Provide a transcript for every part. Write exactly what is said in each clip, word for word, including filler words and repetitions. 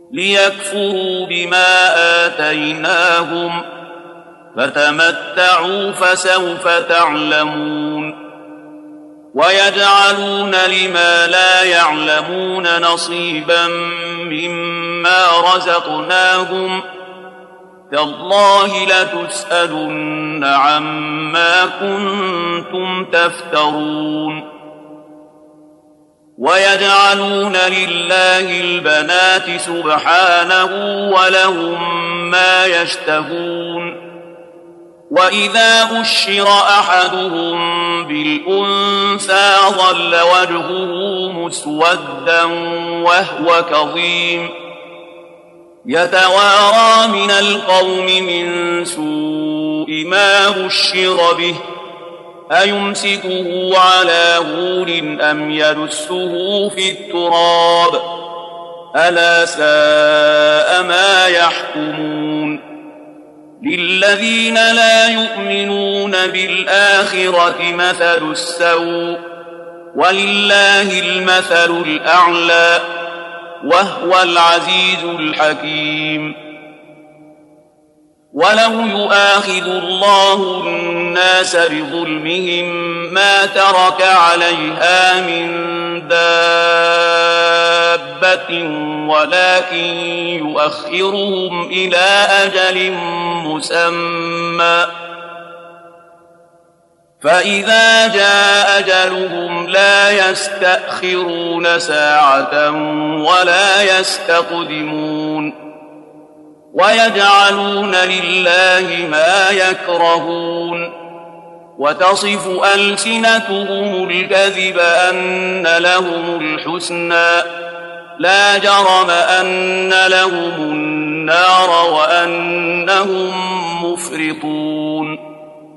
ليكفروا بما آتيناهم فتمتعوا فسوف تعلمون ويجعلون لما لا يعلمون نصيبا مما رزقناهم تالله لتسألن عما كنتم تفترون ويجعلون لله البنات سبحانه ولهم ما يشتهون وإذا بشر أحدهم بالأنثى ظل وجهه مسودا وهو كظيم يتوارى من القوم من سوء ما بشر به أيمسكه على هون أم يدسه في التراب ألا ساء ما يحكمون للذين لا يؤمنون بالآخرة مثل السوء ولله المثل الأعلى وهو العزيز الحكيم ولو يؤاخذ الله الناس بظلمهم ما ترك عليها من دابة ولكن يؤخرهم إلى أجل مسمى فإذا جاء أجلهم لا يستأخرون ساعة ولا يستقدمون ويجعلون لله ما يكرهون وتصف ألسنتهم الكذب أن لهم الحسنى لا جرم أن لهم النار وأنهم مفرطون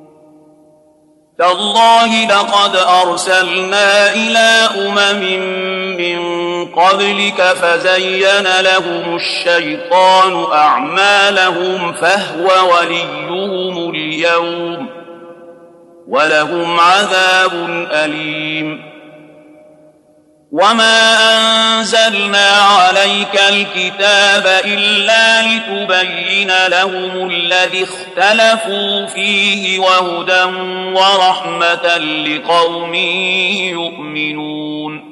تالله لقد أرسلنا إلى أمم من قبلك فزين لهم الشيطان أعمالهم فهو وليهم اليوم ولهم عذاب أليم وما أنزلنا عليك الكتاب إلا لتبين لهم الذي اختلفوا فيه وهدى ورحمة لقوم يؤمنون